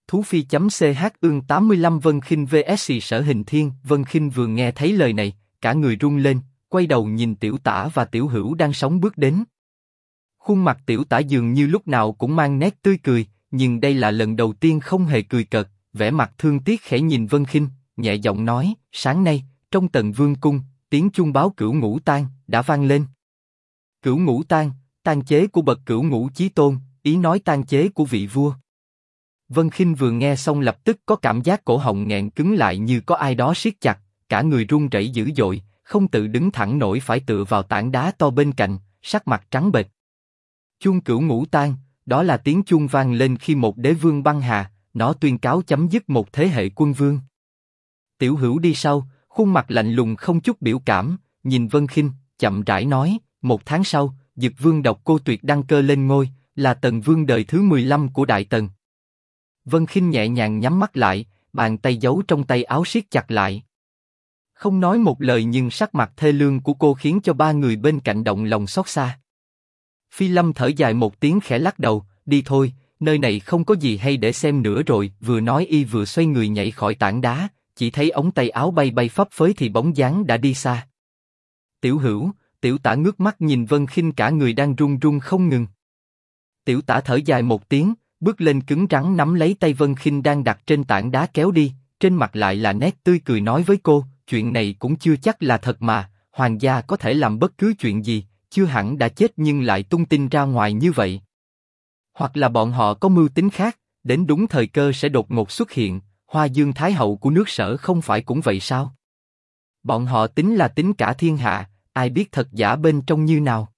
Thú Phi.ch ương 85 Vân Khinh vs Sở Hình Thiên. Vân Khinh vừa nghe thấy lời này, cả người run lên, quay đầu nhìn Tiểu Tả và Tiểu Hữu đang sóng bước đến. Khuôn mặt Tiểu Tả dường như lúc nào cũng mang nét tươi cười, nhưng đây là lần đầu tiên không hề cười cợt, vẻ mặt thương tiếc khẽ nhìn Vân Khinh, nhẹ giọng nói: sáng nay, trong Tần Vương cung, tiếng chuông báo Cửu Ngũ Tang đã vang lên. Cửu Ngũ Tang, tang chế của bậc Cửu Ngũ Chí Tôn, ý nói tang chế của vị vua. Vân Khinh vừa nghe xong lập tức có cảm giác cổ họng nghẹn cứng lại như có ai đó siết chặt, cả người run rẩy dữ dội, không tự đứng thẳng nổi phải tựa vào tảng đá to bên cạnh, sắc mặt trắng bệch. Chuông Cửu Ngũ Tang, đó là tiếng chuông vang lên khi một đế vương băng hà, nó tuyên cáo chấm dứt một thế hệ quân vương. Tiểu Hữu đi sau, khuôn mặt lạnh lùng không chút biểu cảm, nhìn Vân Khinh, chậm rãi nói: 1 tháng sau, Dực Vương Độc Cô Tuyệt đăng cơ lên ngôi, là Tần Vương đời thứ 15 của Đại Tần. Vân Khinh nhẹ nhàng nhắm mắt lại, bàn tay giấu trong tay áo siết chặt lại. Không nói một lời nhưng sắc mặt thê lương của cô khiến cho 3 người bên cạnh động lòng xót xa. Phi Lâm thở dài một tiếng khẽ lắc đầu, đi thôi, nơi này không có gì hay để xem nữa rồi. Vừa nói y vừa xoay người nhảy khỏi tảng đá, chỉ thấy ống tay áo bay bay phấp phới thì bóng dáng đã đi xa. Tiểu Hữu, Tiểu Tả ngước mắt nhìn Vân Khinh cả người đang run run không ngừng. Tiểu Tả thở dài một tiếng, bước lên cứng rắn nắm lấy tay Vân Khinh đang đặt trên tảng đá kéo đi, trên mặt lại là nét tươi cười nói với cô: chuyện này cũng chưa chắc là thật mà, hoàng gia có thể làm bất cứ chuyện gì, chưa hẳn đã chết nhưng lại tung tin ra ngoài như vậy. Hoặc là bọn họ có mưu tính khác, đến đúng thời cơ sẽ đột ngột xuất hiện. Hoa Dương Thái hậu của nước Sở không phải cũng vậy sao? Bọn họ tính là tính cả thiên hạ, ai biết thật giả bên trong như nào.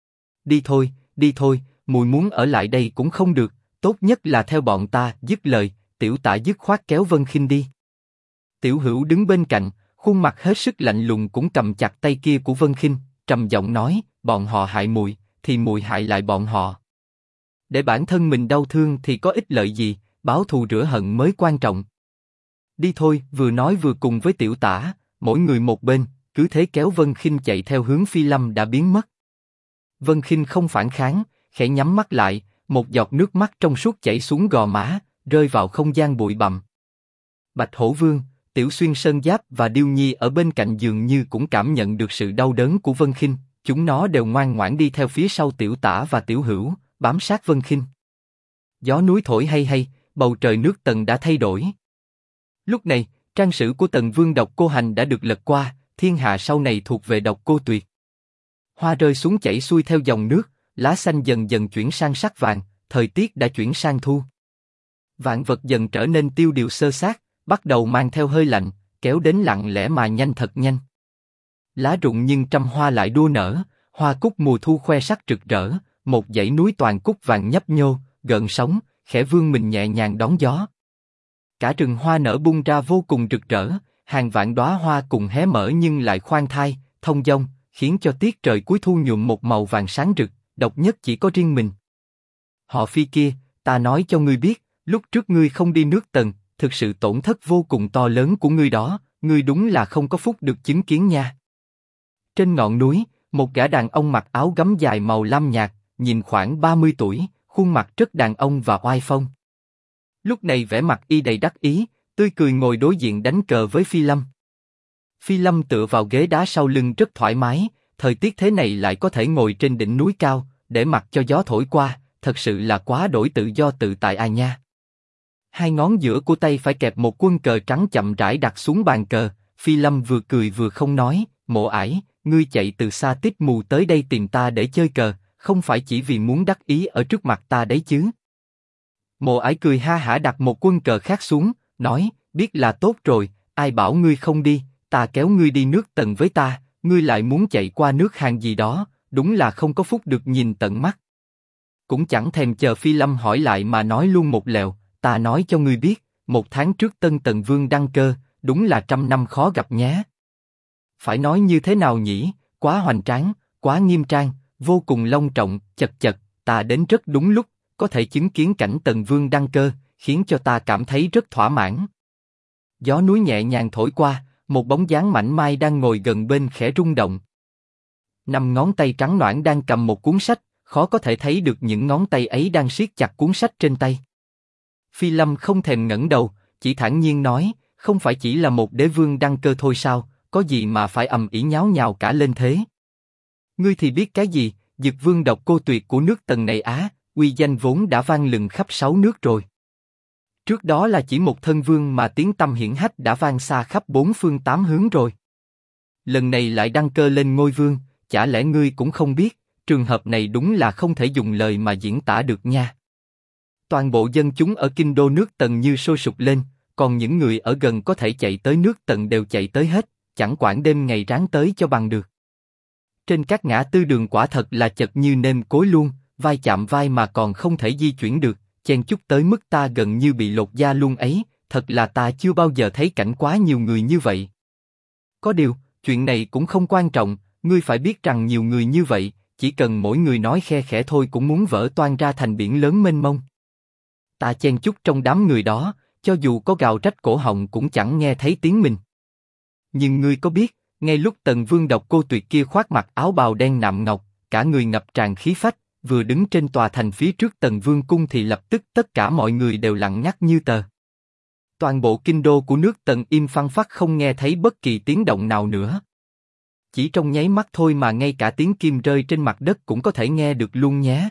Đi thôi, mùi muốn ở lại đây cũng không được, tốt nhất là theo bọn ta. Dứt lời, Tiểu Tả dứt khoát kéo Vân Khinh đi. Tiểu Hữu đứng bên cạnh, khuôn mặt hết sức lạnh lùng cũng cầm chặt tay kia của Vân Khinh, trầm giọng nói: bọn họ hại muội, thì muội hại lại bọn họ. Để bản thân mình đau thương thì có ích lợi gì, báo thù rửa hận mới quan trọng. Đi thôi. Vừa nói vừa cùng với Tiểu Tả, mỗi người một bên, cứ thế kéo Vân Khinh chạy theo hướng Phi Lâm đã biến mất. Vân Khinh không phản kháng, khẽ nhắm mắt lại, một giọt nước mắt trong suốt chảy xuống gò má, rơi vào không gian bụi bặm. Bạch Hổ Vương, Tiểu Xuyên Sơn Giáp và Điêu Nhi ở bên cạnh dường như cũng cảm nhận được sự đau đớn của Vân Khinh, chúng nó đều ngoan ngoãn đi theo phía sau Tiểu Tả và Tiểu Hữu, bám sát Vân Khinh. Gió núi thổi hay hay, bầu trời nước Tần đã thay đổi. Lúc này, trang sử của Tần Vương Độc Cô Hành đã được lật qua, thiên hạ sau này thuộc về Độc Cô Tuyệt. Hoa rơi xuống chảy xuôi theo dòng nước, lá xanh dần dần chuyển sang sắc vàng, thời tiết đã chuyển sang thu. Vạn vật dần trở nên tiêu điều sơ sát, bắt đầu mang theo hơi lạnh, kéo đến lặng lẽ mà nhanh thật nhanh. Lá rụng nhưng trăm hoa lại đua nở, hoa cúc mùa thu khoe sắc rực rỡ, một dãy núi toàn cúc vàng nhấp nhô, gợn sóng, khẽ vươn mình nhẹ nhàng đón gió. Cả rừng hoa nở bung ra vô cùng rực rỡ, hàng vạn đóa hoa cùng hé mở nhưng lại khoan thai, thông dong, khiến cho tiết trời cuối thu nhuộm một màu vàng sáng rực, độc nhất chỉ có riêng mình. Họ Phi kia, ta nói cho ngươi biết, lúc trước ngươi không đi nước Tần, thực sự tổn thất vô cùng to lớn của ngươi đó, ngươi đúng là không có phúc được chứng kiến nha. Trên ngọn núi, một gã đàn ông mặc áo gấm dài màu lam nhạt, nhìn khoảng 30 tuổi, khuôn mặt rất đàn ông và oai phong. Lúc này vẻ mặt y đầy đắc ý, tươi cười ngồi đối diện đánh cờ với Phi Lâm. Phi Lâm tựa vào ghế đá sau lưng rất thoải mái, thời tiết thế này lại có thể ngồi trên đỉnh núi cao, để mặc cho gió thổi qua, thật sự là quá đổi tự do tự tại à nha. Hai ngón giữa của tay phải kẹp một quân cờ trắng chậm rãi đặt xuống bàn cờ, Phi Lâm vừa cười vừa không nói: Mộ Ải, ngươi chạy từ xa tít mù tới đây tìm ta để chơi cờ, không phải chỉ vì muốn đắc ý ở trước mặt ta đấy chứ? Mộ Ải cười ha hả đặt một quân cờ khác xuống, nói: biết là tốt rồi, ai bảo ngươi không đi, ta kéo ngươi đi nước Tần với ta, ngươi lại muốn chạy qua nước Hàn gì đó, đúng là không có phúc được nhìn tận mắt. Cũng chẳng thèm chờ Phi Lâm hỏi lại mà nói luôn một lèo: ta nói cho ngươi biết, 1 tháng trước Tân Tần Vương đăng cơ, đúng là 100 năm khó gặp nhé. Phải nói như thế nào nhỉ, quá hoành tráng, quá nghiêm trang, vô cùng long trọng, chật chật, ta đến rất đúng lúc, có thể chứng kiến cảnh Tần Vương đăng cơ, khiến cho ta cảm thấy rất thỏa mãn. Gió núi nhẹ nhàng thổi qua, một bóng dáng mảnh mai đang ngồi gần bên khẽ rung động. 5 ngón tay trắng nõn đang cầm một cuốn sách, khó có thể thấy được những ngón tay ấy đang siết chặt cuốn sách trên tay. Phi Lâm không thèm ngẩng đầu, chỉ thản nhiên nói, không phải chỉ là một đế vương đăng cơ thôi sao, có gì mà phải ầm ĩ nháo nhào cả lên thế? Ngươi thì biết cái gì, Dực Vương độc cô tuyệt của nước Tần này á, uy danh vốn đã vang lừng khắp 6 nước rồi. Trước đó là chỉ một thân vương mà tiếng tăm hiển hách đã vang xa khắp 4 phương 8 hướng rồi. Lần này lại đăng cơ lên ngôi vương, chả lẽ ngươi cũng không biết, trường hợp này đúng là không thể dùng lời mà diễn tả được nha. Toàn bộ dân chúng ở kinh đô nước Tần như sôi sục lên, còn những người ở gần có thể chạy tới nước Tần đều chạy tới hết, chẳng quản đêm ngày ráng tới cho bằng được. Trên các ngã tư đường quả thật là chật như nêm cối luôn, vai chạm vai mà còn không thể di chuyển được, chen chúc tới mức ta gần như bị lột da luôn ấy, thật là ta chưa bao giờ thấy cảnh quá nhiều người như vậy. Có điều, chuyện này cũng không quan trọng, ngươi phải biết rằng nhiều người như vậy, chỉ cần mỗi người nói khe khẽ thôi cũng muốn vỡ toang ra thành biển lớn mênh mông. Ta chen chúc trong đám người đó, cho dù có gào rách cổ họng cũng chẳng nghe thấy tiếng mình. Nhưng ngươi có biết, ngay lúc Tần Vương độc cô tuyệt kia khoác mặc áo bào đen nạm ngọc, cả người ngập tràn khí phách, vừa đứng trên tòa thành phía trước Tần Vương cung thì lập tức tất cả mọi người đều lặng ngắt như tờ. Toàn bộ kinh đô của nước Tần im phăng phắc không nghe thấy bất kỳ tiếng động nào nữa. Chỉ trong nháy mắt thôi mà ngay cả tiếng kim rơi trên mặt đất cũng có thể nghe được luôn nhé.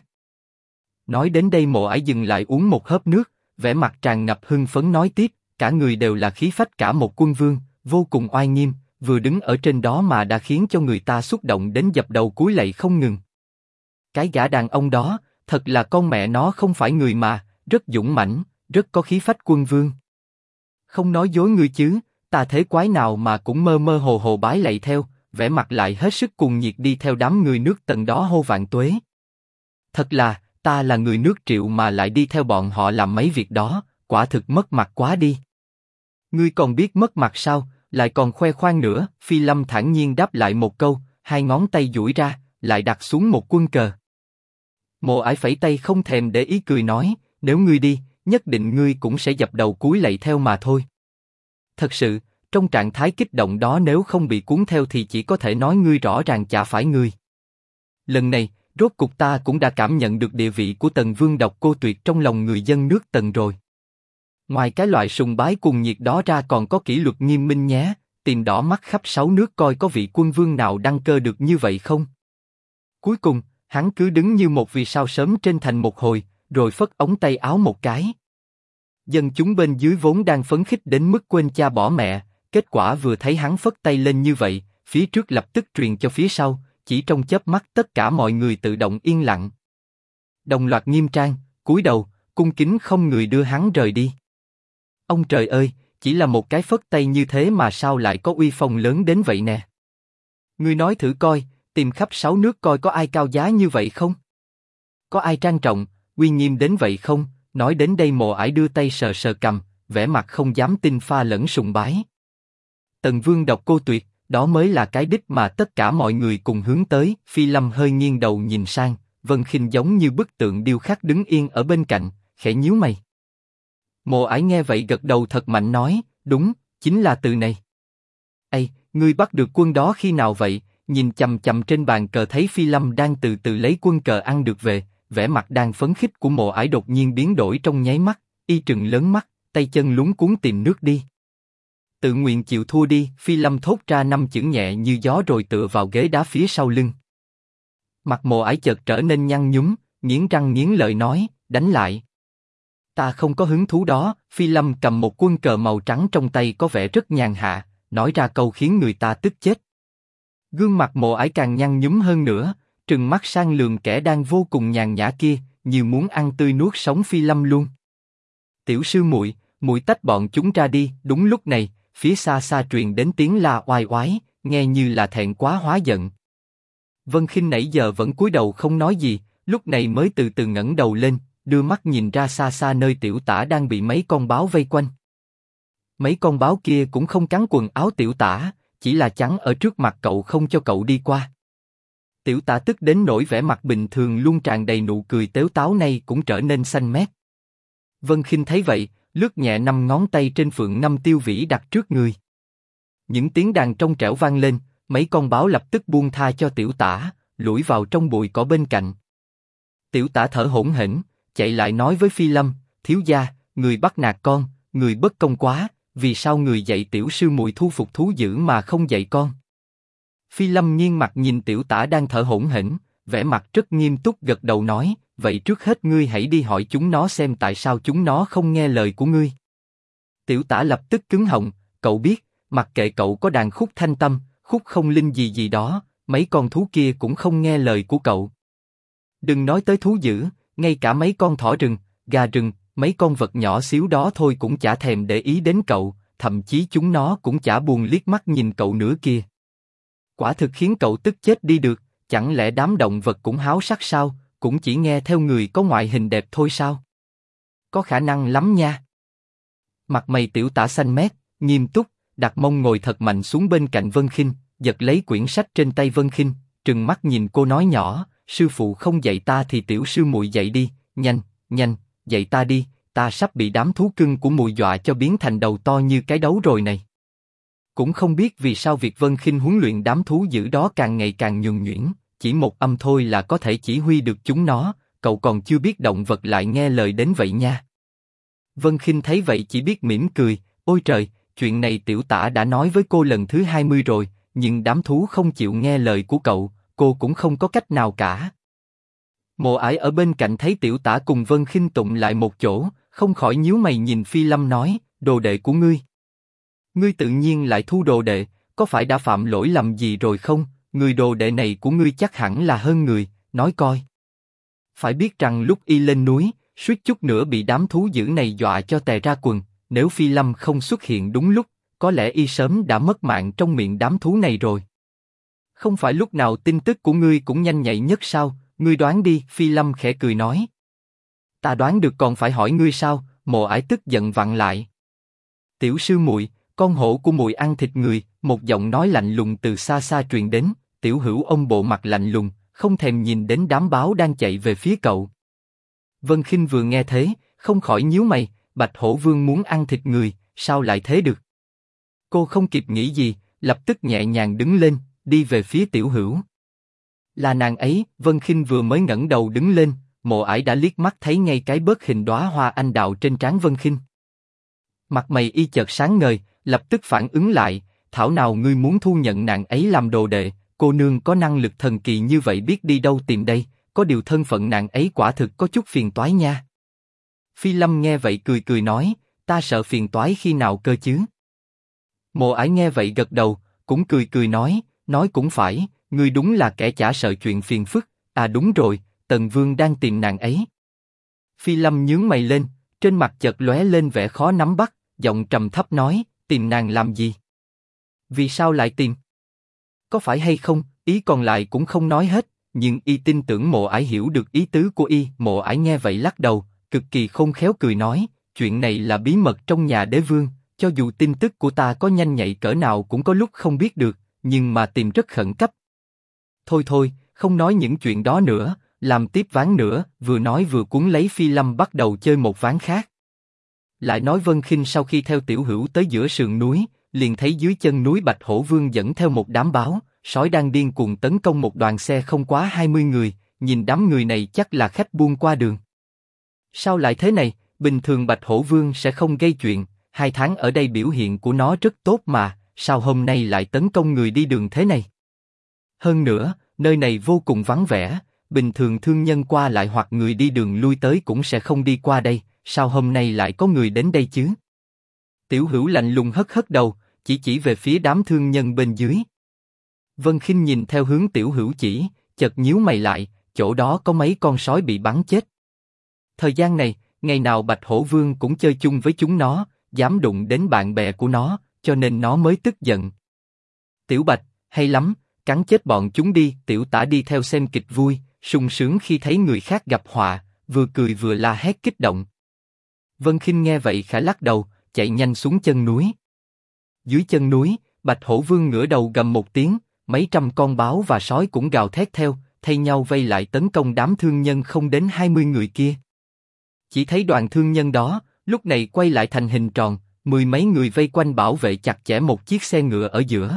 Nói đến đây Mộ Ải dừng lại uống một hớp nước, vẻ mặt tràn ngập hưng phấn nói tiếp, cả người đều là khí phách cả một quân vương, vô cùng oai nghiêm, vừa đứng ở trên đó mà đã khiến cho người ta xúc động đến dập đầu cúi lạy không ngừng. Cái gã đàn ông đó, thật là con mẹ nó không phải người mà, rất dũng mãnh, rất có khí phách quân vương. Không nói dối ngươi chứ, ta thế quái nào mà cũng mơ mơ hồ hồ bái lạy theo, vẻ mặt lại hết sức cuồng nhiệt đi theo đám người nước Tần đó hô vạn tuế. Thật là, ta là người nước Triệu mà lại đi theo bọn họ làm mấy việc đó, quả thực mất mặt quá đi. Ngươi còn biết mất mặt sao, lại còn khoe khoang nữa, Phi Lâm thản nhiên đáp lại một câu, hai ngón tay duỗi ra, lại đặt xuống một quân cờ. Mộ Ải phẩy tay không thèm để ý cười nói, nếu ngươi đi, nhất định ngươi cũng sẽ dập đầu cúi lạy theo mà thôi. Thật sự, trong trạng thái kích động đó nếu không bị cuốn theo thì chỉ có thể nói ngươi rõ ràng chả phải ngươi. Lần này, rốt cục ta cũng đã cảm nhận được địa vị của Tần Vương độc cô tuyệt trong lòng người dân nước Tần rồi. Ngoài cái loại sùng bái cuồng nhiệt đó ra còn có kỷ luật nghiêm minh nhé, tìm đỏ mắt khắp 6 nước coi có vị quân vương nào đăng cơ được như vậy không. Cuối cùng, hắn cứ đứng như một vì sao sớm trên thành một hồi, rồi phất ống tay áo một cái. Dân chúng bên dưới vốn đang phấn khích đến mức quên cha bỏ mẹ, kết quả vừa thấy hắn phất tay lên như vậy, phía trước lập tức truyền cho phía sau, chỉ trong chớp mắt tất cả mọi người tự động yên lặng. Đồng loạt nghiêm trang, cúi đầu, cung kính không người đưa hắn rời đi. Ông trời ơi, chỉ là một cái phất tay như thế mà sao lại có uy phong lớn đến vậy nè. Ngươi nói thử coi, tìm khắp 6 nước coi có ai cao giá như vậy không? Có ai trang trọng, uy nghiêm đến vậy không? Nói đến đây Mộ Ải đưa tay sờ sờ cằm, vẻ mặt không dám tin pha lẫn sùng bái. Tần Vương độc cô tuyệt, đó mới là cái đích mà tất cả mọi người cùng hướng tới. Phi Lâm hơi nghiêng đầu nhìn sang, Vân Khinh giống như bức tượng điêu khắc đứng yên ở bên cạnh, khẽ nhíu mày. Mộ Ải nghe vậy gật đầu thật mạnh nói, đúng, chính là từ này. Ây, ngươi bắt được quân đó khi nào vậy? Nhìn chằm chằm trên bàn cờ thấy Phi Lâm đang từ từ lấy quân cờ ăn được về, vẻ mặt đang phấn khích của Mộ Ải đột nhiên biến đổi trong nháy mắt, y trừng lớn mắt, tay chân luống cuống tìm nước đi. Tự nguyện chịu thua đi, Phi Lâm thốt ra 5 chữ nhẹ như gió rồi tựa vào ghế đá phía sau lưng. Mặt Mộ Ải chợt trở nên nhăn nhúm, nghiến răng nghiến lợi nói, đánh lại. Ta không có hứng thú đó. Phi Lâm cầm một quân cờ màu trắng trong tay có vẻ rất nhàn hạ, nói ra câu khiến người ta tức chết. Gương mặt Mộ Ải càng nhăn nhúm hơn nữa, trừng mắt sang lườm kẻ đang vô cùng nhàn nhã kia, như muốn ăn tươi nuốt sống Phi Lâm luôn. Tiểu sư muội, muội tách bọn chúng ra đi. Đúng lúc này, phía xa xa truyền đến tiếng la oai oái, nghe như là thẹn quá hóa giận. Vân Khinh nãy giờ vẫn cúi đầu không nói gì, lúc này mới từ từ ngẩng đầu lên, đưa mắt nhìn ra xa xa nơi Tiểu Tả đang bị mấy con báo vây quanh. Mấy con báo kia cũng không cắn quần áo Tiểu Tả, chỉ là chắn ở trước mặt cậu không cho cậu đi qua. Tiểu Tả tức đến nỗi vẻ mặt bình thường luôn tràn đầy nụ cười tếu táo này cũng trở nên xanh mét. Vân Khinh thấy vậy, lướt nhẹ 5 ngón tay trên phượng ngâm tiêu vĩ đặt trước người. Những tiếng đàn trong trẻo vang lên, mấy con báo lập tức buông tha cho Tiểu Tả, lủi vào trong bụi cỏ bên cạnh. Tiểu Tả thở hổn hển, chạy lại nói với Phi Lâm, thiếu gia, người bắt nạt con, người bất công quá, vì sao người dạy tiểu sư muội thu phục thú dữ mà không dạy con? Phi Lâm nghiêng mặt nhìn tiểu tả đang thở hổn hển, vẻ mặt rất nghiêm túc gật đầu nói, vậy trước hết ngươi hãy đi hỏi chúng nó xem tại sao chúng nó không nghe lời của ngươi. Tiểu tả lập tức cứng họng, cậu biết, mặc kệ cậu có đàn khúc thanh tâm, khúc không linh gì gì đó, mấy con thú kia cũng không nghe lời của cậu. Đừng nói tới thú dữ, ngay cả mấy con thỏ rừng, gà rừng, mấy con vật nhỏ xíu đó thôi cũng chả thèm để ý đến cậu, thậm chí chúng nó cũng chả buồn liếc mắt nhìn cậu nữa kia. Quả thực khiến cậu tức chết đi được, chẳng lẽ đám động vật cũng háo sắc sao, cũng chỉ nghe theo người có ngoại hình đẹp thôi sao? Có khả năng lắm nha. Mặt mày tiểu tả xanh mét, nghiêm túc, đặt mông ngồi thật mạnh xuống bên cạnh Vân Khinh, giật lấy quyển sách trên tay Vân Khinh, trừng mắt nhìn cô nói nhỏ, sư phụ không dạy ta thì tiểu sư muội dạy đi, nhanh, nhanh, dạy ta đi, ta sắp bị đám thú cưng của muội dọa cho biến thành đầu to như cái đấu rồi này. Cũng không biết vì sao việc Vân Khinh huấn luyện đám thú dữ đó càng ngày càng nhuần nhuyễn, chỉ một âm thôi là có thể chỉ huy được chúng nó, cậu còn chưa biết động vật lại nghe lời đến vậy nha. Vân Khinh thấy vậy chỉ biết mỉm cười, ôi trời, chuyện này tiểu tả đã nói với cô lần thứ 20 rồi, nhưng đám thú không chịu nghe lời của cậu, cô cũng không có cách nào cả. Mộ Ải ở bên cạnh thấy tiểu tả cùng Vân Khinh tụng lại một chỗ, không khỏi nhíu mày nhìn Phi Lâm nói, đồ đệ của ngươi. Ngươi tự nhiên lại thu đồ đệ, có phải đã phạm lỗi lầm gì rồi không? Người đồ đệ này của ngươi chắc hẳn là hơn người, nói coi. Phải biết rằng lúc y lên núi, suýt chút nữa bị đám thú dữ này dọa cho tè ra quần, nếu Phi Lâm không xuất hiện đúng lúc, có lẽ y sớm đã mất mạng trong miệng đám thú này rồi. Không phải lúc nào tin tức của ngươi cũng nhanh nhạy nhất sao? Ngươi đoán đi, Phi Lâm khẽ cười nói. Ta đoán được còn phải hỏi ngươi sao? Mộ Ải tức giận vặn lại. Tiểu sư muội, con hổ của muội ăn thịt người, một giọng nói lạnh lùng từ xa xa truyền đến. Tiểu Hữu ông bộ mặt lạnh lùng, không thèm nhìn đến đám báo đang chạy về phía cậu. Vân Khinh vừa nghe thế, không khỏi nhíu mày, Bạch Hổ Vương muốn ăn thịt người, sao lại thế được? Cô không kịp nghĩ gì, lập tức nhẹ nhàng đứng lên, đi về phía Tiểu Hữu. Là nàng ấy. Vân Khinh vừa mới ngẩng đầu đứng lên, Mộ Ải đã liếc mắt thấy ngay cái bớt hình đóa hoa anh đào trên trán Vân Khinh. Mặt mày y chợt sáng ngời, lập tức phản ứng lại, thảo nào ngươi muốn thu nhận nàng ấy làm đồ đệ, cô nương có năng lực thần kỳ như vậy biết đi đâu tìm đây, có điều thân phận nàng ấy quả thực có chút phiền toái nha. Phi Lâm nghe vậy cười cười nói, ta sợ phiền toái khi nào cơ chứ? Mộ Ải nghe vậy gật đầu, cũng cười cười nói cũng phải, ngươi đúng là kẻ chả sợ chuyện phiền phức, à đúng rồi, Tần Vương đang tìm nàng ấy. Phi Lâm nhướng mày lên, trên mặt chợt lóe lên vẻ khó nắm bắt, giọng trầm thấp nói, tìm nàng làm gì? Vì sao lại tìm? Có phải hay không? Ý còn lại cũng không nói hết, nhưng y tin tưởng Mộ Ải hiểu được ý tứ của y. Mộ Ải nghe vậy lắc đầu, cực kỳ khôn khéo cười nói, chuyện này là bí mật trong nhà đế vương, cho dù tin tức của ta có nhanh nhạy cỡ nào cũng có lúc không biết được, nhưng mà tìm rất khẩn cấp. Thôi thôi, không nói những chuyện đó nữa, làm tiếp ván nữa. Vừa nói vừa cuốn lấy Phi Lâm bắt đầu chơi một ván khác. Lại nói Vân Khinh sau khi theo Tiểu Hữu tới giữa sườn núi, liền thấy dưới chân núi Bạch Hổ Vương dẫn theo một đám báo, sói đang điên cuồng tấn công một đoàn xe không quá 20 người, nhìn đám người này chắc là khách buôn qua đường. Sao lại thế này? Bình thường Bạch Hổ Vương sẽ không gây chuyện, 2 tháng ở đây biểu hiện của nó rất tốt mà, sao hôm nay lại tấn công người đi đường thế này? Hơn nữa, nơi này vô cùng vắng vẻ, bình thường thương nhân qua lại hoặc người đi đường lui tới cũng sẽ không đi qua đây, sao hôm nay lại có người đến đây chứ? Tiểu Hữu lạnh lùng hất hất đầu, chỉ về phía đám thương nhân bên dưới. Vân Khinh nhìn theo hướng Tiểu Hữu chỉ, chợt nhíu mày lại, chỗ đó có mấy con sói bị bắn chết. Thời gian này, ngày nào Bạch Hổ Vương cũng chơi chung với chúng nó, dám đụng đến bạn bè của nó, cho nên nó mới tức giận. Tiểu Bạch, hay lắm, cắn chết bọn chúng đi. Tiểu Tả đi theo xem kịch vui, sung sướng khi thấy người khác gặp họa, vừa cười vừa la hét kích động. Vân Khinh nghe vậy khẽ lắc đầu, chạy nhanh xuống chân núi. Dưới chân núi, Bạch Hổ Vương ngửa đầu gầm một tiếng, mấy trăm con báo và sói cũng gào thét theo, thay nhau vây lại tấn công đám thương nhân không đến 20 người kia. Chỉ thấy đoàn thương nhân đó, lúc này quay lại thành hình tròn, 10 mấy người vây quanh bảo vệ chặt chẽ một chiếc xe ngựa ở giữa.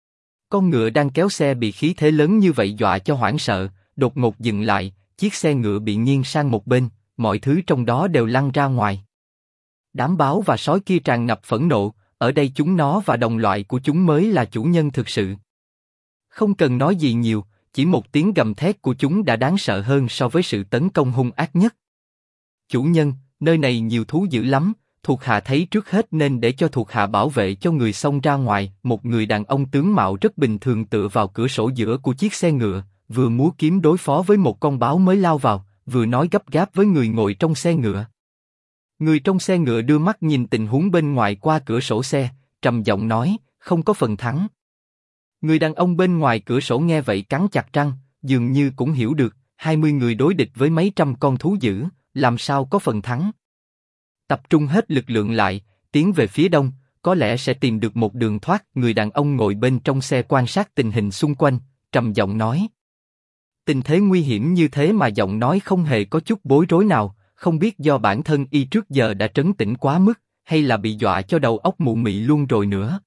Con ngựa đang kéo xe bị khí thế lớn như vậy dọa cho hoảng sợ, đột ngột dừng lại, chiếc xe ngựa bị nghiêng sang một bên, mọi thứ trong đó đều lăn ra ngoài. Đám báo và sói kia tràn ngập phẫn nộ, ở đây chúng nó và đồng loại của chúng mới là chủ nhân thực sự. Không cần nói gì nhiều, chỉ một tiếng gầm thét của chúng đã đáng sợ hơn so với sự tấn công hung ác nhất. Chủ nhân, nơi này nhiều thú dữ lắm, thuộc hạ thấy trước hết nên để cho thuộc hạ bảo vệ cho người xông ra ngoài. Một người đàn ông tướng mạo rất bình thường tựa vào cửa sổ giữa của chiếc xe ngựa, vừa múa kiếm đối phó với một con báo mới lao vào, vừa nói gấp gáp với người ngồi trong xe ngựa. Người trong xe ngựa đưa mắt nhìn tình huống bên ngoài qua cửa sổ xe, trầm giọng nói, không có phần thắng. Người đàn ông bên ngoài cửa sổ nghe vậy cắn chặt răng, dường như cũng hiểu được, 20 người đối địch với mấy trăm con thú dữ, làm sao có phần thắng. Tập trung hết lực lượng lại, tiến về phía đông, có lẽ sẽ tìm được một đường thoát. Người đàn ông ngồi bên trong xe quan sát tình hình xung quanh, trầm giọng nói. Tình thế nguy hiểm như thế mà giọng nói không hề có chút bối rối nào, không biết do bản thân y trước giờ đã trấn tĩnh quá mức, hay là bị dọa cho đầu óc mụ mị luôn rồi nữa.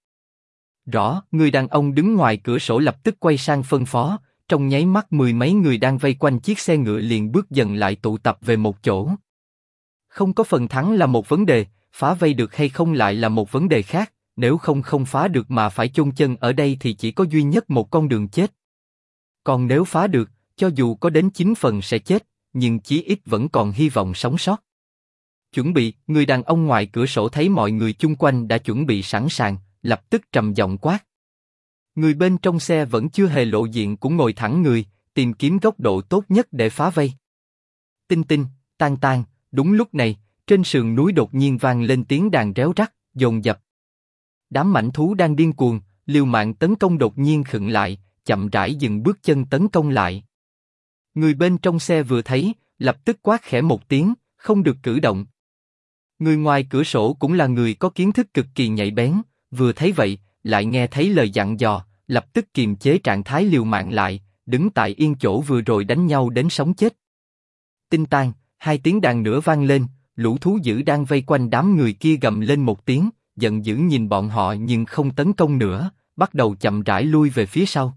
Rõ, người đàn ông đứng ngoài cửa sổ lập tức quay sang phân phó, trong nháy mắt 10 mấy người đang vây quanh chiếc xe ngựa liền bước dần lại tụ tập về một chỗ. Không có phần thắng là một vấn đề, phá vây được hay không lại là một vấn đề khác, nếu không phá được mà phải chôn chân ở đây thì chỉ có duy nhất một con đường chết. Còn nếu phá được, cho dù có đến 9 phần sẽ chết, nhưng chí ít vẫn còn hy vọng sống sót. Chuẩn bị, người đàn ông ngoài cửa sổ thấy mọi người chung quanh đã chuẩn bị sẵn sàng, lập tức trầm giọng quát. Người bên trong xe vẫn chưa hề lộ diện cũng ngồi thẳng người, tìm kiếm góc độ tốt nhất để phá vây. Tinh tinh, tan tan, đúng lúc này, trên sườn núi đột nhiên vang lên tiếng đàn réo rắt, dồn dập. Đám mãnh thú đang điên cuồng, liều mạng tấn công đột nhiên khựng lại, chậm rãi dừng bước chân tấn công lại. Người bên trong xe vừa thấy, lập tức quát khẽ một tiếng, không được cử động. Người ngoài cửa sổ cũng là người có kiến thức cực kỳ nhạy bén, vừa thấy vậy, lại nghe thấy lời dặn dò, lập tức kiềm chế trạng thái liều mạng lại, đứng tại yên chỗ vừa rồi đánh nhau đến sống chết. Tinh tan, hai tiếng đàn nữa vang lên, lũ thú dữ đang vây quanh đám người kia gầm lên một tiếng, giận dữ nhìn bọn họ nhưng không tấn công nữa, bắt đầu chậm rãi lui về phía sau.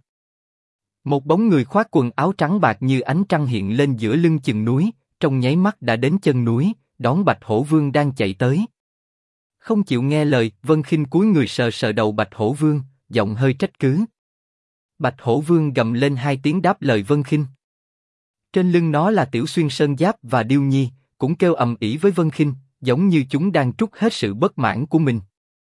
Một bóng người khoác quần áo trắng bạc như ánh trăng hiện lên giữa lưng chừng núi, trong nháy mắt đã đến chân núi, đón Bạch Hổ Vương đang chạy tới. Không chịu nghe lời, Vân Khinh cúi người sờ sờ đầu Bạch Hổ Vương, giọng hơi trách cứ. Bạch Hổ Vương gầm lên hai tiếng đáp lời Vân Khinh. Trên lưng nó là Tiểu Xuyên Sơn Giáp và Điêu Nhi, cũng kêu ầm ĩ với Vân Khinh, giống như chúng đang trút hết sự bất mãn của mình.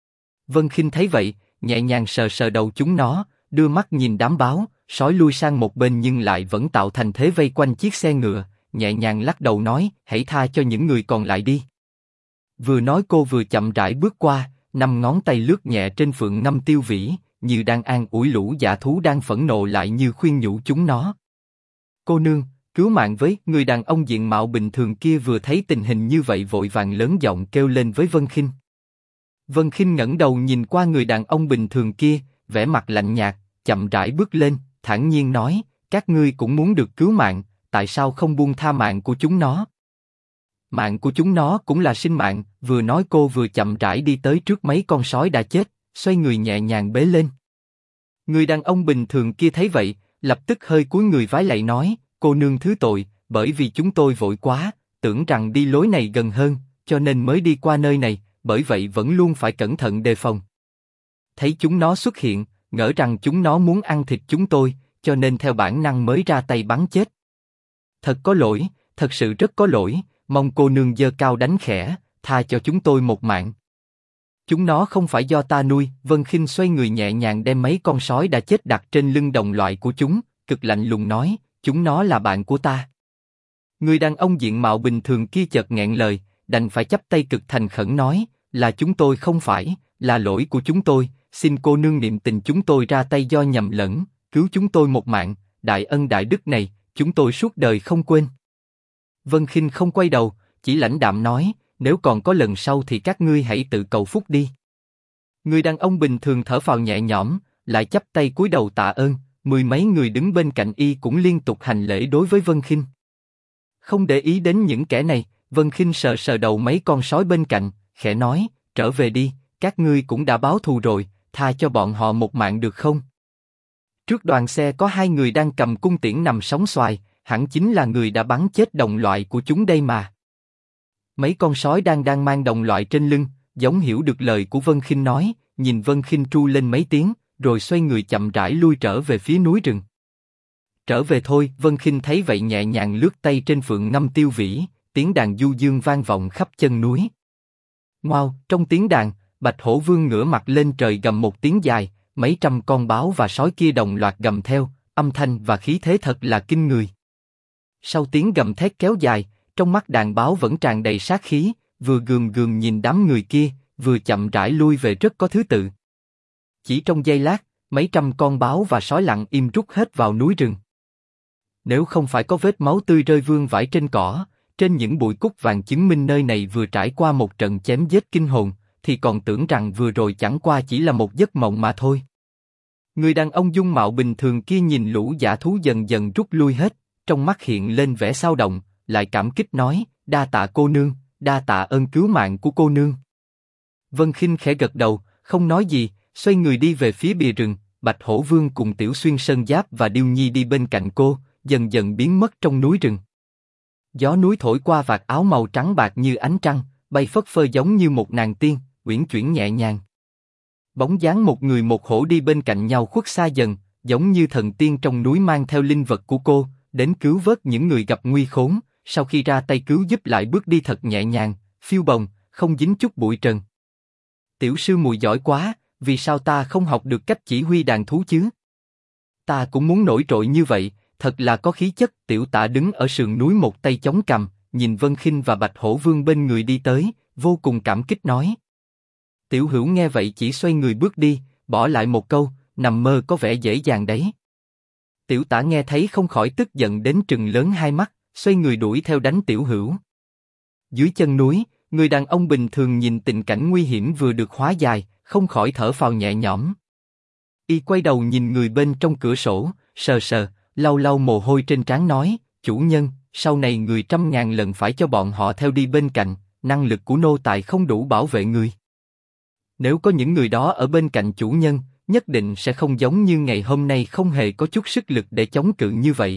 Vân Khinh thấy vậy, nhẹ nhàng sờ sờ đầu chúng nó, đưa mắt nhìn đám báo, sói lui sang một bên nhưng lại vẫn tạo thành thế vây quanh chiếc xe ngựa, nhẹ nhàng lắc đầu nói, hãy tha cho những người còn lại đi. Vừa nói cô vừa chậm rãi bước qua, 5 ngón tay lướt nhẹ trên phượng ngâm tiêu vĩ, như đang an ủi lũ dã thú đang phẫn nộ lại như khuyên nhủ chúng nó. Cô nương, cứu mạng với. Người đàn ông diện mạo bình thường kia vừa thấy tình hình như vậy vội vàng lớn giọng kêu lên với Vân Khinh. Vân Khinh ngẩng đầu nhìn qua người đàn ông bình thường kia, vẻ mặt lạnh nhạt, chậm rãi bước lên, thản nhiên nói, các ngươi cũng muốn được cứu mạng, tại sao không buông tha mạng của chúng nó? Mạng của chúng nó cũng là sinh mạng. Vừa nói cô vừa chậm rãi đi tới trước mấy con sói đã chết, xoay người nhẹ nhàng bế lên. Người đàn ông bình thường kia thấy vậy, lập tức hơi cúi người vái lạy nói, cô nương thứ tội, bởi vì chúng tôi vội quá, tưởng rằng đi lối này gần hơn, cho nên mới đi qua nơi này, bởi vậy vẫn luôn phải cẩn thận đề phòng. Thấy chúng nó xuất hiện, ngỡ rằng chúng nó muốn ăn thịt chúng tôi, cho nên theo bản năng mới ra tay bắn chết. Thật có lỗi, thật sự rất có lỗi, mong cô nương giơ cao đánh khẽ, tha cho chúng tôi một mạng. Chúng nó không phải do ta nuôi. Vân Khinh xoay người nhẹ nhàng đem mấy con sói đã chết đặt trên lưng đồng loại của chúng, cực lạnh lùng nói, chúng nó là bạn của ta. Người đàn ông diện mạo bình thường kia chợt nghẹn lời, đành phải chắp tay cực thành khẩn nói, là chúng tôi không phải, là lỗi của chúng tôi, xin cô nương niệm tình chúng tôi ra tay do nhầm lẫn, cứu chúng tôi một mạng, đại ân đại đức này, chúng tôi suốt đời không quên. Vân Khinh không quay đầu, chỉ lãnh đạm nói, nếu còn có lần sau thì các ngươi hãy tự cầu phúc đi. Người đàn ông bình thường thở phào nhẹ nhõm, lại chắp tay cúi đầu tạ ơn. 10 mấy người đứng bên cạnh y cũng liên tục hành lễ đối với Vân Khinh. Không để ý đến những kẻ này, Vân Khinh sờ sờ đầu mấy con sói bên cạnh, khẽ nói, trở về đi, các ngươi cũng đã báo thù rồi, tha cho bọn họ một mạng được không? Trước đoàn xe có 2 người đang cầm cung tiễn nằm sóng xoài, hẳn chính là người đã bắn chết đồng loại của chúng đây mà. Mấy con sói đang mang đồng loại trên lưng, giống hiểu được lời của Vân Khinh nói, nhìn Vân Khinh tru lên mấy tiếng, rồi xoay người chậm rãi lui trở về phía núi rừng. Trở về thôi, Vân Khinh thấy vậy nhẹ nhàng lướt tay trên phượng ngâm tiêu vĩ, tiếng đàn du dương vang vọng khắp chân núi. Ngoao, trong tiếng đàn, Bạch Hổ Vương ngửa mặt lên trời gầm một tiếng dài, mấy trăm con báo và sói kia đồng loạt gầm theo, âm thanh và khí thế thật là kinh người. Sau tiếng gầm thét kéo dài, trong mắt đàn báo vẫn tràn đầy sát khí, vừa gườm gườm nhìn đám người kia, vừa chậm rãi lui về rất có thứ tự. Chỉ trong giây lát, mấy trăm con báo và sói lặng im rút hết vào núi rừng. Nếu không phải có vết máu tươi rơi vương vãi trên cỏ, trên những bụi cúc vàng chứng minh nơi này vừa trải qua một trận chém giết kinh hồn, thì còn tưởng rằng vừa rồi chẳng qua chỉ là một giấc mộng mà thôi. Người đàn ông dung mạo bình thường kia nhìn lũ dã thú dần dần rút lui hết, trong mắt hiện lên vẻ xao động, lại cảm kích nói, đa tạ cô nương, đa tạ ơn cứu mạng của cô nương. Vân Khinh khẽ gật đầu, không nói gì, xoay người đi về phía bìa rừng. Bạch Hổ Vương cùng Tiểu Xuyên Sơn Giáp và Điêu Nhi đi bên cạnh cô, dần dần biến mất trong núi rừng. Gió núi thổi qua vạt áo màu trắng bạc như ánh trăng, bay phất phơ giống như một nàng tiên, uyển chuyển nhẹ nhàng. Bóng dáng một người một hổ đi bên cạnh nhau khuất xa dần, giống như thần tiên trong núi mang theo linh vật của cô, đến cứu vớt những người gặp nguy khốn. Sau khi ra tay cứu giúp lại bước đi thật nhẹ nhàng, phiêu bồng, không dính chút bụi trần. Tiểu sư muội giỏi quá, vì sao ta không học được cách chỉ huy đàn thú chứ? Ta cũng muốn nổi trội như vậy, thật là có khí chất. Tiểu Tả đứng ở sườn núi một tay chống cằm, nhìn Vân Khinh và Bạch Hổ Vương bên người đi tới, vô cùng cảm kích nói. Tiểu Hữu nghe vậy chỉ xoay người bước đi, bỏ lại một câu, nằm mơ có vẻ dễ dàng đấy. Tiểu Tả nghe thấy không khỏi tức giận đến trừng lớn hai mắt, xoay người đuổi theo đánh Tiểu Hữu. Dưới chân núi, người đàn ông bình thường nhìn tình cảnh nguy hiểm vừa được hóa giải, không khỏi thở phào nhẹ nhõm. Y quay đầu nhìn người bên trong cửa sổ, sờ sờ, lau lau mồ hôi trên trán nói, chủ nhân, sau này người 100.000 lần phải cho bọn họ theo đi bên cạnh, năng lực của nô tài không đủ bảo vệ người. Nếu có những người đó ở bên cạnh chủ nhân, nhất định sẽ không giống như ngày hôm nay không hề có chút sức lực để chống cự như vậy.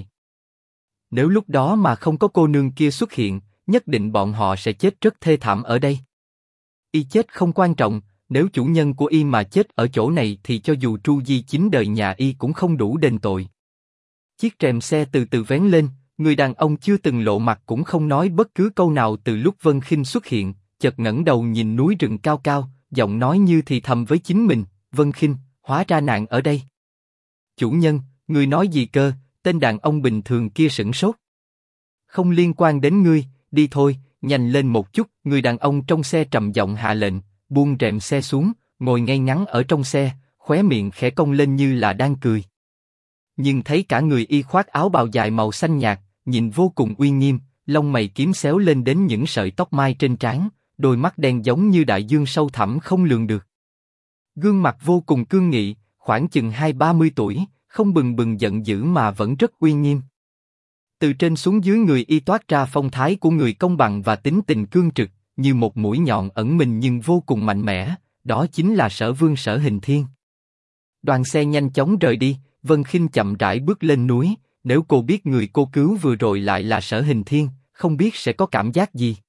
Nếu lúc đó mà không có cô nương kia xuất hiện, nhất định bọn họ sẽ chết rất thê thảm ở đây. Y chết không quan trọng, nếu chủ nhân của Y mà chết ở chỗ này thì cho dù tru di 9 đời nhà Y cũng không đủ đền tội. Chiếc rèm xe từ từ vén lên, người đàn ông chưa từng lộ mặt cũng không nói bất cứ câu nào từ lúc Vân Khinh xuất hiện, chợt ngẩng đầu nhìn núi rừng cao cao, giọng nói như thì thầm với chính mình, Vân Khinh, hóa ra nạn ở đây. Chủ nhân, người nói gì cơ? Tên đàn ông bình thường kia sửng sốt. Không liên quan đến ngươi, đi thôi, nhanh lên một chút. Người đàn ông trong xe trầm giọng hạ lệnh, buông rèm xe xuống, ngồi ngay ngắn ở trong xe, khóe miệng khẽ cong lên như là đang cười. Nhưng thấy cả người Y khoác áo bào dài màu xanh nhạt, nhìn vô cùng uy nghiêm, lông mày kiếm xéo lên đến những sợi tóc mai trên trán, đôi mắt đen giống như đại dương sâu thẳm không lường được. Gương mặt vô cùng cương nghị, khoảng chừng 20-30 tuổi, không bừng bừng giận dữ mà vẫn rất uy nghiêm. Từ trên xuống dưới người Y toát ra phong thái của người công bằng và tính tình cương trực, như một mũi nhọn ẩn mình nhưng vô cùng mạnh mẽ, đó chính là Sở Vương Sở Hình Thiên. Đoàn xe nhanh chóng rời đi, Vân Khinh chậm rãi bước lên núi, nếu cô biết người cô cứu vừa rồi lại là Sở Hình Thiên, không biết sẽ có cảm giác gì.